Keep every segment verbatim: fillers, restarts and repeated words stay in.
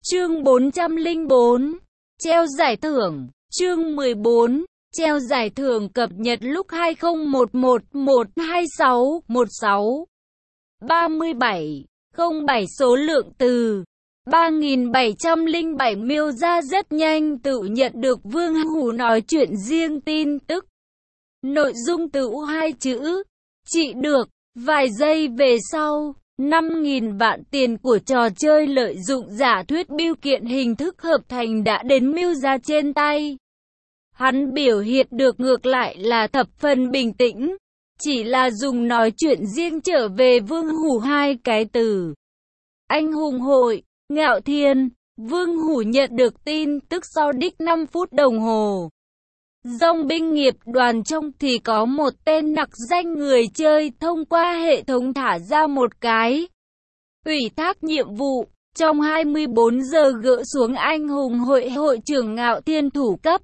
Chương bốn trăm lẻ bốn. Treo giải thưởng. Chương mười bốn. Treo giải thưởng cập nhật lúc hai không một một một hai sáu một sáu ba bảy không bảy. Số lượng từ ba nghìn bảy trăm lẻ bảy miêu ra rất nhanh tự nhận được Vương Hủ nói chuyện riêng tin tức. Nội dung tự hai chữ. Chị được. Vài giây về sau, năm nghìn vạn tiền của trò chơi lợi dụng giả thuyết bưu kiện hình thức hợp thành đã đến miêu ra trên tay. Hắn biểu hiện được ngược lại là thập phần bình tĩnh, chỉ là dùng nói chuyện riêng trở về Vương Hủ hai cái từ. Anh hùng hội, Ngạo Thiên. Vương Hủ nhận được tin tức sau đích năm phút đồng hồ. Dòng binh nghiệp đoàn trong thì có một tên nặc danh người chơi thông qua hệ thống thả ra một cái ủy thác nhiệm vụ, trong hai mươi bốn giờ gỡ xuống anh hùng hội hội trưởng Ngạo Thiên thủ cấp.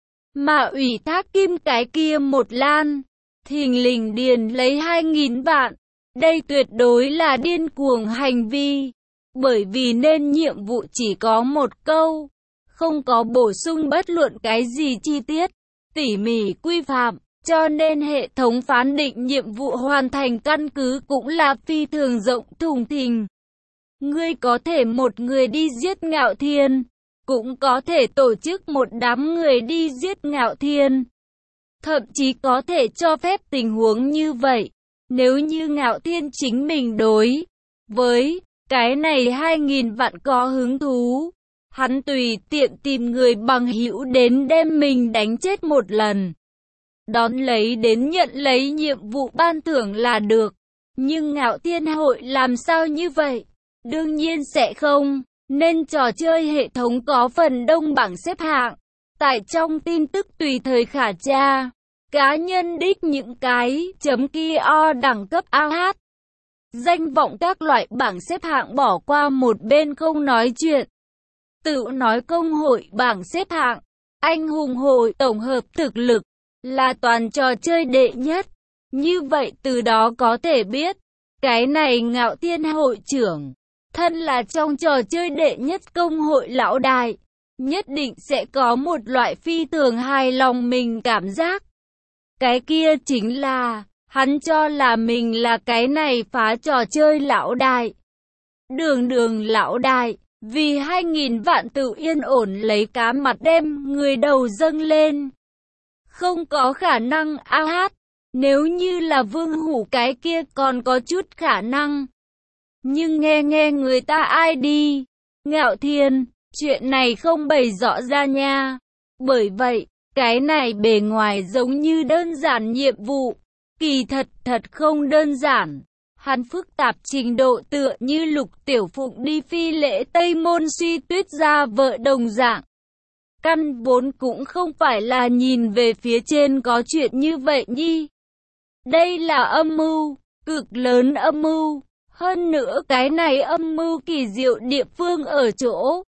Mà ủy thác kim cái kia một lan, thình lình điền lấy hai nghìn vạn. Đây tuyệt đối là điên cuồng hành vi, bởi vì nên nhiệm vụ chỉ có một câu, không có bổ sung bất luận cái gì chi tiết, tỉ mỉ quy phạm, cho nên hệ thống phán định nhiệm vụ hoàn thành căn cứ cũng là phi thường rộng thùng thình. Ngươi có thể một người đi giết Ngạo Thiên, cũng có thể tổ chức một đám người đi giết Ngạo Thiên. Thậm chí có thể cho phép tình huống như vậy, nếu như Ngạo Thiên chính mình đối với cái này hai nghìn vạn có hứng thú, hắn tùy tiện tìm người bằng hữu đến đem mình đánh chết một lần. Đón lấy đến nhận lấy nhiệm vụ ban thưởng là được. Nhưng Ngạo Thiên hội làm sao như vậy? Đương nhiên sẽ không. Nên trò chơi hệ thống có phần đông bảng xếp hạng. Tại trong tin tức tùy thời khả tra. Cá nhân đích những cái chấm kia o đẳng cấp a hát. Danh vọng các loại bảng xếp hạng bỏ qua một bên không nói chuyện. Tự nói công hội bảng xếp hạng, anh hùng hội tổng hợp thực lực, là toàn trò chơi đệ nhất. Như vậy từ đó có thể biết, cái này Ngạo Thiên hội trưởng, thân là trong trò chơi đệ nhất công hội lão đại, nhất định sẽ có một loại phi thường hài lòng mình cảm giác. Cái kia chính là, hắn cho là mình là cái này phá trò chơi lão đại. Đường đường lão đại. Vì hai nghìn vạn tự yên ổn lấy cá mặt đem người đầu dâng lên. Không có khả năng a hát. Nếu như là Vương Hủ cái kia còn có chút khả năng. Nhưng nghe nghe người ta ai đi. Ngạo Thiên, chuyện này không bày rõ ra nha. Bởi vậy, cái này bề ngoài giống như đơn giản nhiệm vụ. Kỳ thật thật không đơn giản. Hắn phức tạp trình độ tựa như Lục Tiểu Phụng đi phi lễ Tây Môn Suy Tuyết ra vợ đồng dạng. Căn vốn cũng không phải là nhìn về phía trên có chuyện như vậy nhi. Đây là âm mưu, cực lớn âm mưu. Hơn nữa cái này âm mưu kỳ diệu địa phương ở chỗ.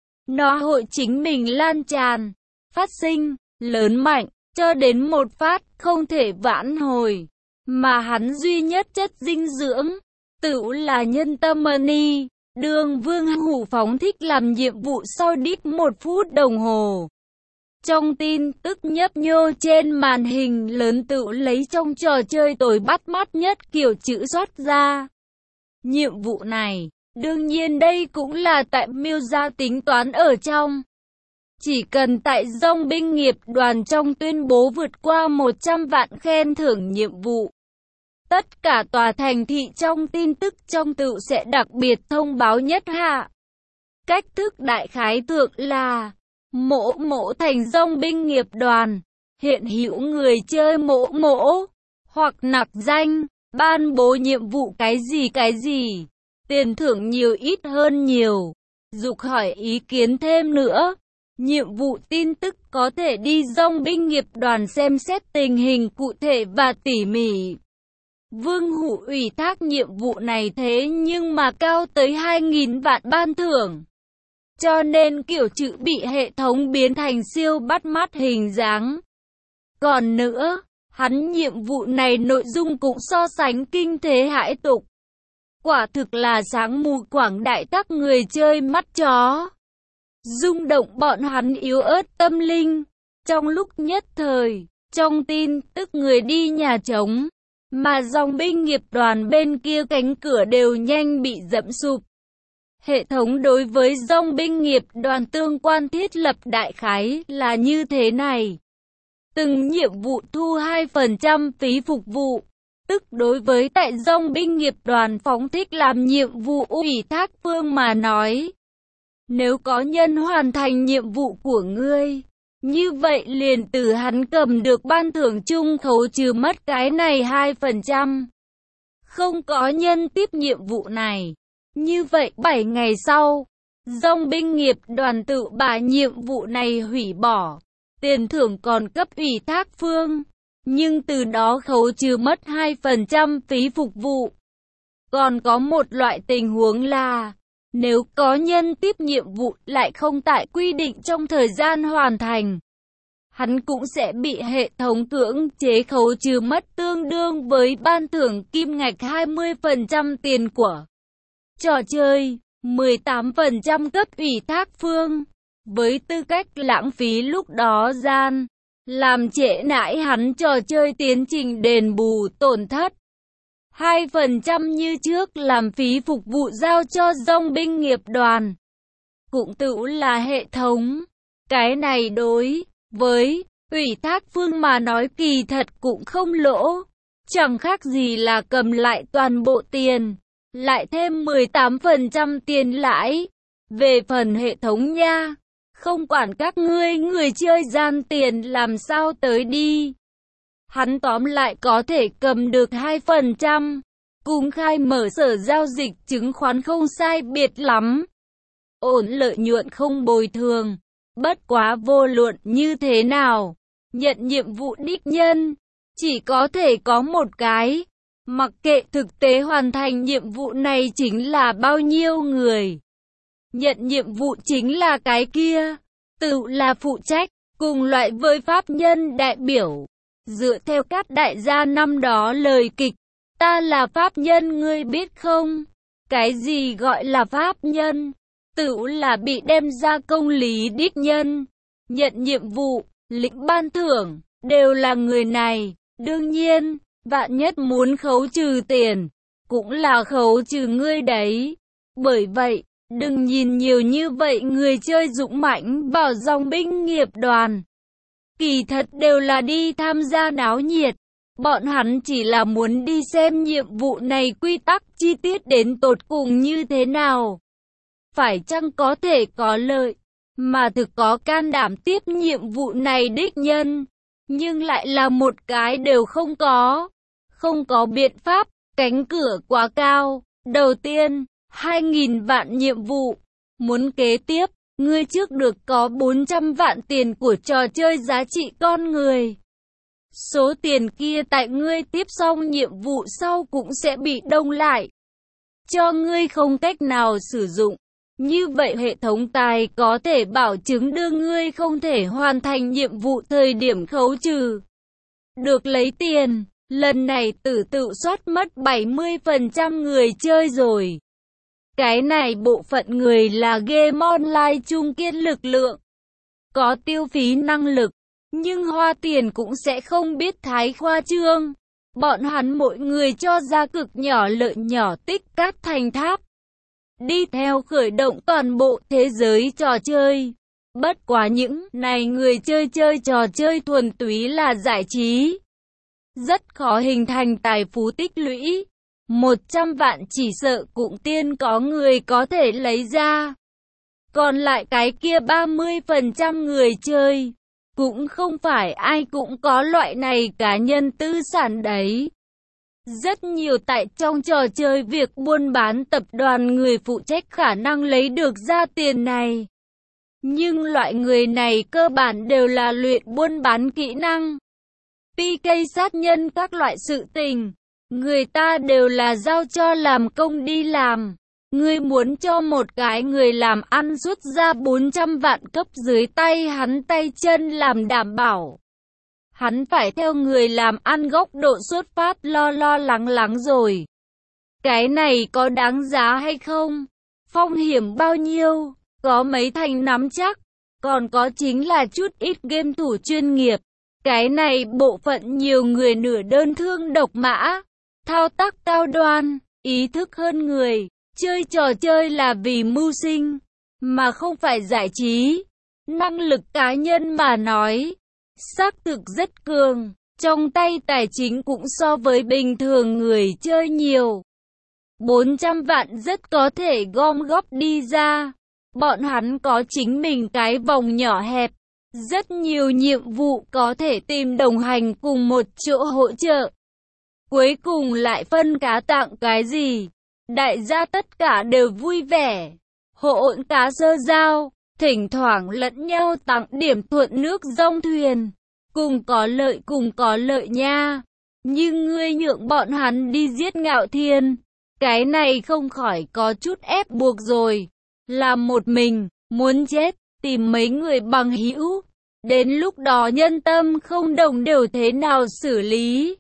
Nó hội chính mình lan tràn, phát sinh, lớn mạnh, cho đến một phát không thể vãn hồi. Mà hắn duy nhất chất dinh dưỡng, tự là nhân tâm ni. Đường Vương Hủ phóng thích làm nhiệm vụ sau đích một phút đồng hồ. Trong tin tức nhấp nhô trên màn hình lớn tự lấy trong trò chơi tối bắt mắt nhất kiểu chữ xuất ra. Nhiệm vụ này, đương nhiên đây cũng là tại miêu gia tính toán ở trong. Chỉ cần tại dòng binh nghiệp đoàn trong tuyên bố vượt qua một trăm vạn khen thưởng nhiệm vụ. Tất cả tòa thành thị trong tin tức trong tự sẽ đặc biệt thông báo nhất hạ. Cách thức đại khái thượng là mỗ mỗ thành dòng binh nghiệp đoàn, hiện hữu người chơi mỗ mỗ, hoặc nặc danh, ban bố nhiệm vụ cái gì cái gì, tiền thưởng nhiều ít hơn nhiều, dục hỏi ý kiến thêm nữa. Nhiệm vụ tin tức có thể đi dòng binh nghiệp đoàn xem xét tình hình cụ thể và tỉ mỉ. Vương Hủ ủy thác nhiệm vụ này thế nhưng mà cao tới hai nghìn vạn ban thưởng. Cho nên kiểu chữ bị hệ thống biến thành siêu bắt mắt hình dáng. Còn nữa, hắn nhiệm vụ này nội dung cũng so sánh kinh thế hãi tục. Quả thực là sáng mù quảng đại các người chơi mắt chó. rung động bọn hắn yếu ớt tâm linh. Trong lúc nhất thời, trong tin tức người đi nhà trống, mà dòng binh nghiệp đoàn bên kia cánh cửa đều nhanh bị dẫm sụp. Hệ thống đối với dòng binh nghiệp đoàn tương quan thiết lập đại khái là như thế này. Từng nhiệm vụ thu hai phần trăm phí phục vụ, tức đối với tại dòng binh nghiệp đoàn phóng thích làm nhiệm vụ ủy thác phương mà nói. Nếu có nhân hoàn thành nhiệm vụ của ngươi, như vậy liền từ hắn cầm được ban thưởng chung khấu trừ mất cái này hai phần trăm. Không có nhân tiếp nhiệm vụ này. Như vậy bảy ngày sau, dòng binh nghiệp đoàn tự bà nhiệm vụ này hủy bỏ. Tiền thưởng còn cấp ủy thác phương, nhưng từ đó khấu trừ mất hai phần trăm phí phục vụ. Còn có một loại tình huống là, nếu có nhân tiếp nhiệm vụ lại không tại quy định trong thời gian hoàn thành, hắn cũng sẽ bị hệ thống cưỡng chế khấu trừ mất tương đương với ban thưởng kim ngạch hai mươi phần trăm tiền của trò chơi, mười tám phần trăm cấp ủy thác phương. Với tư cách lãng phí lúc đó gian, làm trễ nải hắn trò chơi tiến trình đền bù tổn thất. hai phần trăm như trước làm phí phục vụ giao cho dòng binh nghiệp đoàn. Cũng tự là hệ thống. Cái này đối với ủy thác phương mà nói kỳ thật cũng không lỗ. Chẳng khác gì là cầm lại toàn bộ tiền, lại thêm mười tám phần trăm tiền lãi. Về phần hệ thống nha, không quản các ngươi người chơi gian tiền làm sao tới đi. Hắn tóm lại có thể cầm được hai phần trăm, cùng khai mở sở giao dịch chứng khoán không sai biệt lắm. Ổn lợi nhuận không bồi thường, bất quá vô luận như thế nào, nhận nhiệm vụ đích nhân, chỉ có thể có một cái, mặc kệ thực tế hoàn thành nhiệm vụ này chính là bao nhiêu người. Nhận nhiệm vụ chính là cái kia, tự là phụ trách, cùng loại với pháp nhân đại biểu. Dựa theo các đại gia năm đó lời kịch, ta là pháp nhân ngươi biết không? Cái gì gọi là pháp nhân? Tự là bị đem ra công lý đích nhân. Nhận nhiệm vụ, lĩnh ban thưởng, đều là người này. Đương nhiên, vạn nhất muốn khấu trừ tiền, cũng là khấu trừ ngươi đấy. Bởi vậy, đừng nhìn nhiều như vậy người chơi dũng mãnh vào dòng binh nghiệp đoàn. Kỳ thật đều là đi tham gia náo nhiệt. Bọn hắn chỉ là muốn đi xem nhiệm vụ này quy tắc chi tiết đến tột cùng như thế nào. Phải chăng có thể có lợi, mà thực có can đảm tiếp nhiệm vụ này đích nhân. Nhưng lại là một cái đều không có. Không có biện pháp, cánh cửa quá cao. Đầu tiên, hai nghìn vạn nhiệm vụ. Muốn kế tiếp, ngươi trước được có bốn trăm vạn tiền của trò chơi giá trị con người. Số tiền kia tại ngươi tiếp xong nhiệm vụ sau cũng sẽ bị đông lại, cho ngươi không cách nào sử dụng. Như vậy hệ thống tài có thể bảo chứng đưa ngươi không thể hoàn thành nhiệm vụ thời điểm khấu trừ. Được lấy tiền, lần này tử tự soát mất bảy mươi phần trăm người chơi rồi. Cái này bộ phận người là game online trung kiên lực lượng, có tiêu phí năng lực, nhưng hoa tiền cũng sẽ không biết thái khoa trương. Bọn hắn mỗi người cho ra cực nhỏ lợi nhỏ tích cát thành tháp, đi theo khởi động toàn bộ thế giới trò chơi. Bất quá những này người chơi chơi trò chơi thuần túy là giải trí, rất khó hình thành tài phú tích lũy. một trăm vạn chỉ sợ cũng tiên có người có thể lấy ra. Còn lại cái kia ba mươi phần trăm người chơi, cũng không phải ai cũng có loại này cá nhân tư sản đấy. Rất nhiều tại trong trò chơi việc buôn bán tập đoàn người phụ trách khả năng lấy được ra tiền này. Nhưng loại người này cơ bản đều là luyện buôn bán kỹ năng, pê ca sát nhân các loại sự tình. Người ta đều là giao cho làm công đi làm. Ngươi muốn cho một cái người làm ăn rút ra bốn trăm vạn cấp dưới tay hắn tay chân làm đảm bảo. Hắn phải theo người làm ăn góc độ xuất phát lo lo lắng lắng rồi. Cái này có đáng giá hay không? Phong hiểm bao nhiêu? có mấy thành nắm chắc, còn có chính là chút ít game thủ chuyên nghiệp. Cái này bộ phận nhiều người nửa đơn thương độc mã, thao tác cao đoan, ý thức hơn người, chơi trò chơi là vì mưu sinh, mà không phải giải trí. Năng lực cá nhân mà nói, xác thực rất cường, trong tay tài chính cũng so với bình thường người chơi nhiều. bốn trăm vạn rất có thể gom góp đi ra. Bọn hắn có chính mình cái vòng nhỏ hẹp, rất nhiều nhiệm vụ có thể tìm đồng hành cùng một chỗ hỗ trợ. Cuối cùng lại phân cá tặng cái gì? Đại gia tất cả đều vui vẻ, hỗn cá sơ giao, thỉnh thoảng lẫn nhau tặng điểm thuận nước dong thuyền. Cùng có lợi cùng có lợi nha. Nhưng ngươi nhượng bọn hắn đi giết Ngạo Thiên, cái này không khỏi có chút ép buộc rồi. Làm một mình, muốn chết, tìm mấy người bằng hữu. Đến lúc đó nhân tâm không đồng đều thế nào xử lý?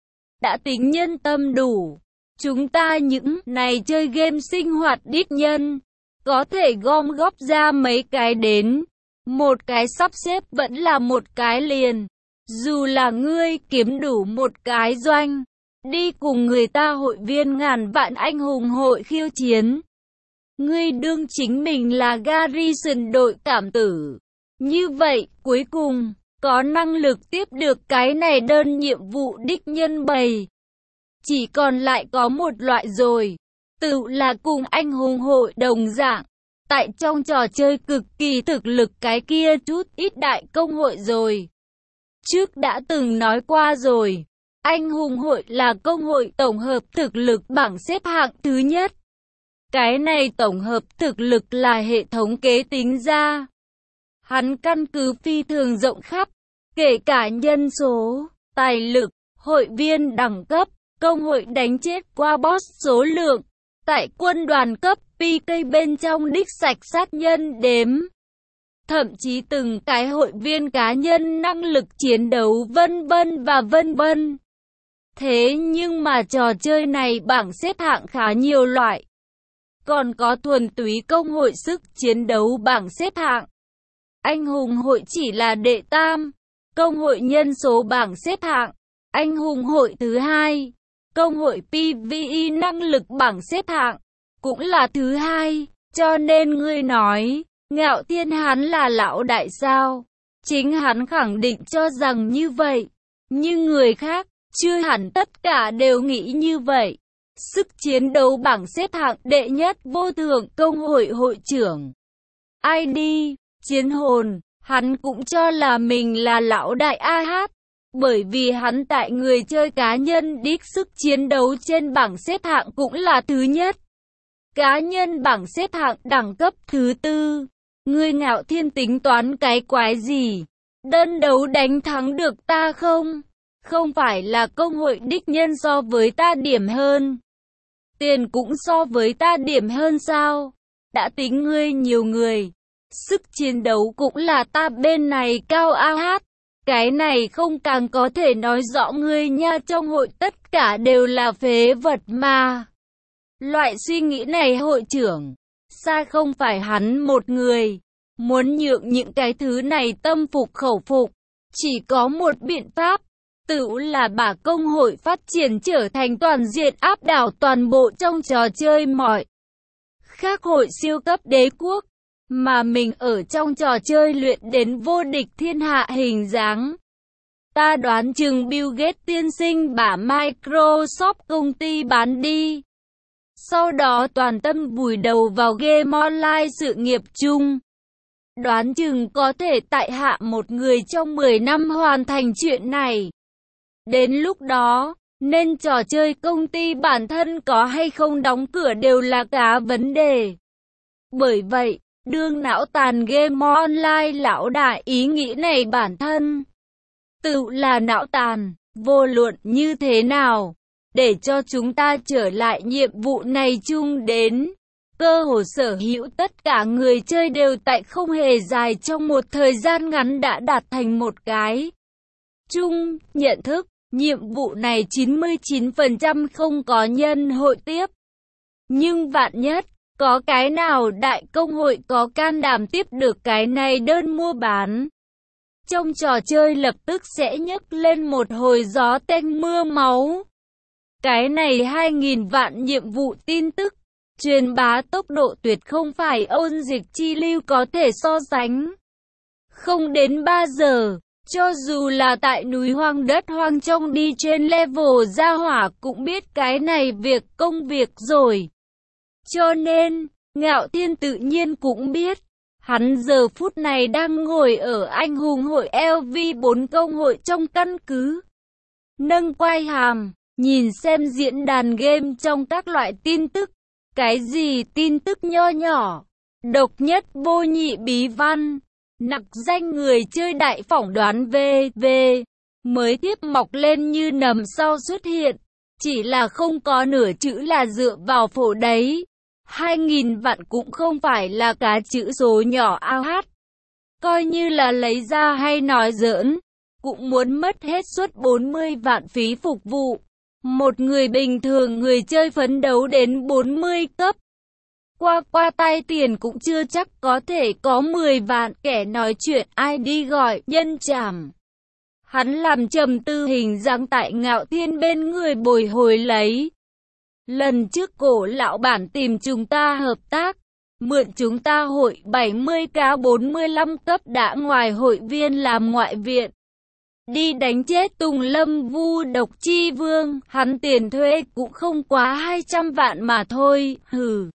Đã tính nhân tâm đủ, chúng ta những này chơi game sinh hoạt đích nhân, có thể gom góp ra mấy cái đến. Một cái sắp xếp vẫn là một cái liền. Dù là ngươi kiếm đủ một cái doanh, đi cùng người ta hội viên ngàn vạn anh hùng hội khiêu chiến. Ngươi đương chính mình là Garrison đội cảm tử. Như vậy, cuối cùng, có năng lực tiếp được cái này đơn nhiệm vụ đích nhân bày. Chỉ còn lại có một loại rồi, tự là cùng anh hùng hội đồng dạng. Tại trong trò chơi cực kỳ thực lực cái kia chút ít đại công hội rồi. Trước đã từng nói qua rồi, anh hùng hội là công hội tổng hợp thực lực bảng xếp hạng thứ nhất. Cái này tổng hợp thực lực là hệ thống kế tính ra. Hắn căn cứ phi thường rộng khắp, kể cả nhân số, tài lực, hội viên đẳng cấp, công hội đánh chết qua boss số lượng. Tại quân đoàn cấp pê ca bên trong đích sạch sát nhân đếm. Thậm chí từng cái hội viên cá nhân năng lực chiến đấu vân vân và vân vân. Thế nhưng mà trò chơi này bảng xếp hạng khá nhiều loại. Còn có thuần túy công hội sức chiến đấu bảng xếp hạng. Anh hùng hội chỉ là đệ tam. Công hội nhân số bảng xếp hạng. Anh hùng hội thứ hai. Công hội pê vê e năng lực bảng xếp hạng cũng là thứ hai. Cho nên ngươi nói Ngạo Thiên hắn là lão đại sao? Chính hắn khẳng định cho rằng như vậy. Nhưng người khác, chưa hẳn tất cả đều nghĩ như vậy. Sức chiến đấu bảng xếp hạng đệ nhất vô thượng công hội hội trưởng. i đê, chiến hồn, hắn cũng cho là mình là lão đại a hát. Bởi vì hắn tại người chơi cá nhân đích sức chiến đấu trên bảng xếp hạng cũng là thứ nhất. Cá nhân bảng xếp hạng đẳng cấp thứ tư. Ngươi Ngạo Thiên tính toán cái quái gì? Đơn đấu đánh thắng được ta không? Không phải là công hội đích nhân so với ta điểm hơn. Tiền cũng so với ta điểm hơn sao? Đã tính ngươi nhiều người. Sức chiến đấu cũng là ta bên này cao a hát. Cái này không càng có thể nói rõ ngươi nha, trong hội tất cả đều là phế vật mà. Loại suy nghĩ này hội trưởng, xa không phải hắn một người. Muốn nhượng những cái thứ này tâm phục khẩu phục, chỉ có một biện pháp, tự là bả công hội phát triển trở thành toàn diện áp đảo toàn bộ trong trò chơi mọi khác hội siêu cấp đế quốc, mà mình ở trong trò chơi luyện đến vô địch thiên hạ hình dáng. Ta đoán chừng Bill Gates tiên sinh bả Microsoft công ty bán đi. Sau đó toàn tâm vùi đầu vào game online sự nghiệp chung. Đoán chừng có thể tại hạ một người trong mười năm hoàn thành chuyện này. Đến lúc đó, nên trò chơi công ty bản thân có hay không đóng cửa đều là cả vấn đề. Bởi vậy, đương não tàn game online lão đại ý nghĩ này bản thân tự là não tàn, vô luận như thế nào, để cho chúng ta trở lại nhiệm vụ này chung đến. Cơ hồ sở hữu tất cả người chơi đều tại không hề dài trong một thời gian ngắn đã đạt thành một cái chung nhận thức, nhiệm vụ này chín mươi chín phần trăm không có nhân hội tiếp. Nhưng vạn nhất, Có cái nào đại công hội có can đảm tiếp được cái này đơn mua bán? Trong trò chơi lập tức sẽ nhấc lên một hồi gió tanh mưa máu. Cái này hai nghìn vạn nhiệm vụ tin tức, truyền bá tốc độ tuyệt không phải ôn dịch chi lưu có thể so sánh. Không đến ba giờ, cho dù là tại núi hoang đất hoang trong đi trên level gia hỏa cũng biết cái này việc công việc rồi. Cho nên, Ngạo Thiên tự nhiên cũng biết. Hắn giờ phút này đang ngồi ở anh hùng hội L V bốn công hội trong căn cứ. Nâng quai hàm, nhìn xem diễn đàn game trong các loại tin tức. Cái gì tin tức nho nhỏ, độc nhất vô nhị bí văn, nặc danh người chơi đại phỏng đoán vê vê. Mới tiếp mọc lên như nầm sau xuất hiện. Chỉ là không có nửa chữ là dựa vào phổ đấy. Hai nghìn vạn cũng không phải là cá chữ số nhỏ ao hát. Coi như là lấy ra hay nói giỡn, cũng muốn mất hết suốt bốn mươi vạn phí phục vụ. Một người bình thường người chơi phấn đấu đến bốn mươi cấp. Qua qua tay tiền cũng chưa chắc có thể có mười vạn. Kẻ nói chuyện ai đi gọi Nhân Trảm. Hắn làm trầm tư hình dáng tại Ngạo Thiên bên người bồi hồi lấy. Lần trước cổ lão bản tìm chúng ta hợp tác, mượn chúng ta hội bảy mươi k bốn mươi lăm cấp đã ngoài hội viên làm ngoại viện. Đi đánh chết Tùng Lâm Vu Độc Chi Vương, hắn tiền thuê cũng không quá hai trăm vạn mà thôi, hừ.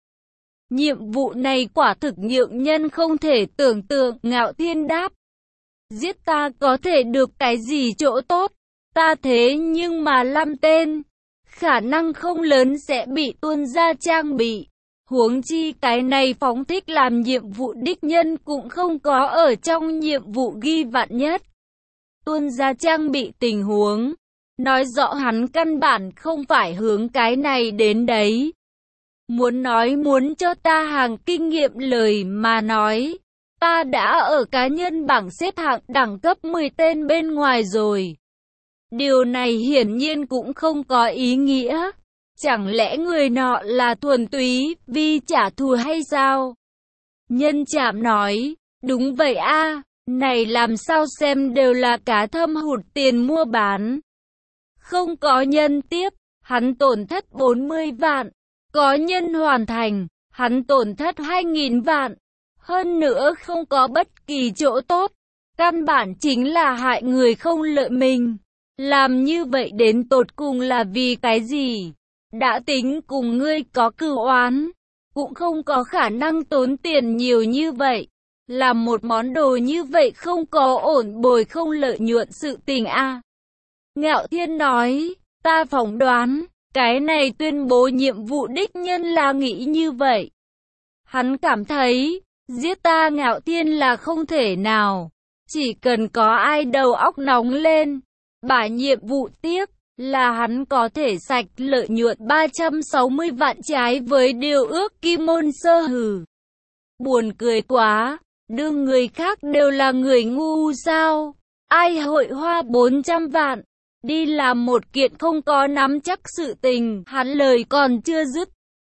Nhiệm vụ này quả thực nhượng nhân không thể tưởng tượng, Ngạo Thiên đáp. Giết ta có thể được cái gì chỗ tốt, ta thế nhưng mà năm tên. Khả năng không lớn sẽ bị tuôn ra trang bị. Huống chi cái này phóng thích làm nhiệm vụ đích nhân cũng không có ở trong nhiệm vụ ghi vạn nhất. Tuôn ra trang bị tình huống. Nói rõ hắn căn bản không phải hướng cái này đến đấy. Muốn nói muốn cho ta hàng kinh nghiệm lời mà nói. Ta đã ở cá nhân bảng xếp hạng đẳng cấp mười tên bên ngoài rồi. Điều này hiển nhiên cũng không có ý nghĩa. Chẳng lẽ người nọ là thuần túy vì trả thù hay sao? Nhân Trảm nói, đúng vậy a, này làm sao xem đều là cá thâm hụt tiền mua bán. Không có nhân tiếp, hắn tổn thất bốn mươi vạn. Có nhân hoàn thành, hắn tổn thất hai nghìn vạn. Hơn nữa không có bất kỳ chỗ tốt. Căn bản chính là hại người không lợi mình. Làm như vậy đến tột cùng là vì cái gì? Đã tính cùng ngươi có cửu oán, cũng không có khả năng tốn tiền nhiều như vậy. Làm một món đồ như vậy không có ổn bồi không lợi nhuận sự tình a. À. Ngạo Thiên nói, ta phỏng đoán, cái này tuyên bố nhiệm vụ đích nhân là nghĩ như vậy. Hắn cảm thấy, giết ta Ngạo Thiên là không thể nào. Chỉ cần có ai đầu óc nóng lên. Bả nhiệm vụ tiếc là hắn có thể sạch lợi nhuận ba trăm sáu mươi vạn trái với điều ước Kim Môn Sơ hừ. Buồn cười quá, đương người khác đều là người ngu sao? Ai hội hoa bốn trăm vạn, đi làm một kiện không có nắm chắc sự tình, hắn lời còn chưa dứt.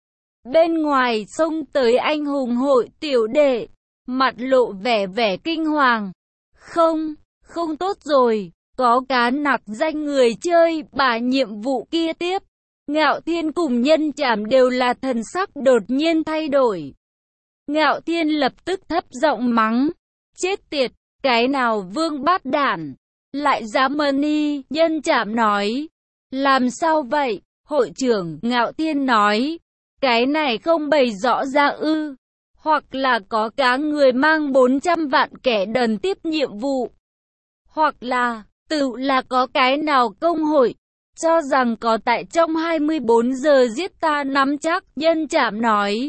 Bên ngoài xông tới anh hùng hội tiểu đệ, mặt lộ vẻ vẻ kinh hoàng. Không, không tốt rồi. Có cá nặc danh người chơi, bà nhiệm vụ kia tiếp. Ngạo Thiên cùng Nhân Trảm đều là thần sắc đột nhiên thay đổi. Ngạo Thiên lập tức thấp giọng mắng. Chết tiệt, cái nào vương bát đản, lại dám money, Nhân Trảm nói. Làm sao vậy, hội trưởng, Ngạo Thiên nói. Cái này không bày rõ ra ư. Hoặc là có cá người mang bốn trăm vạn kẻ đần tiếp nhiệm vụ. Hoặc là... tự là có cái nào công hội, cho rằng có tại trong hai mươi bốn giờ giết ta nắm chắc, Nhân Trảm nói.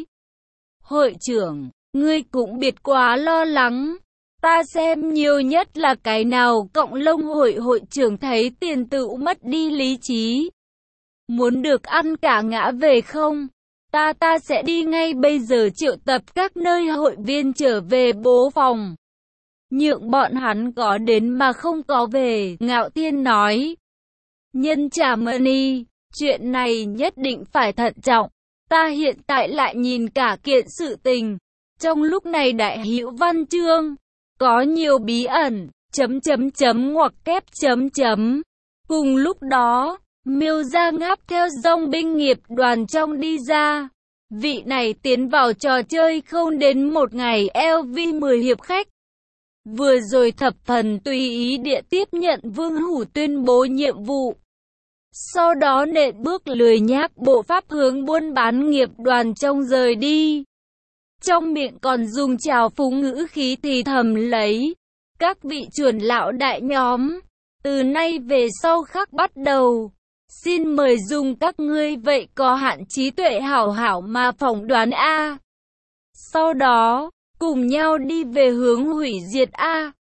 Hội trưởng, ngươi cũng biệt quá lo lắng, ta xem nhiều nhất là cái nào cộng lông hội hội trưởng thấy tiền tự mất đi lý trí. Muốn được ăn cả ngã về không? Ta ta sẽ đi ngay bây giờ triệu tập các nơi hội viên trở về bố phòng. Nhượng bọn hắn có đến mà không có về, Ngạo Thiên nói. Nhân Trảm money, chuyện này nhất định phải thận trọng. Ta hiện tại lại nhìn cả kiện sự tình. Trong lúc này Đại Hữu Văn Chương có nhiều bí ẩn, chấm chấm chấm ngoặc kép chấm chấm. Cùng lúc đó, Miêu Gia Ngáp theo dòng binh nghiệp đoàn trong đi ra. Vị này tiến vào trò chơi không đến một ngày lv mười hiệp khách. Vừa rồi thập phần tùy ý địa tiếp nhận Vương Hủ tuyên bố nhiệm vụ. Sau đó nện bước lười nhác bộ pháp hướng buôn bán nghiệp đoàn trong rời đi. Trong miệng còn dùng trào phúng ngữ khí thì thầm lấy. Các vị trưởng lão đại nhóm, từ nay về sau khắc bắt đầu. Xin mời dùng các ngươi vậy có hạn trí tuệ hảo hảo mà phỏng đoán A. Sau đó, cùng nhau đi về hướng hủy diệt A.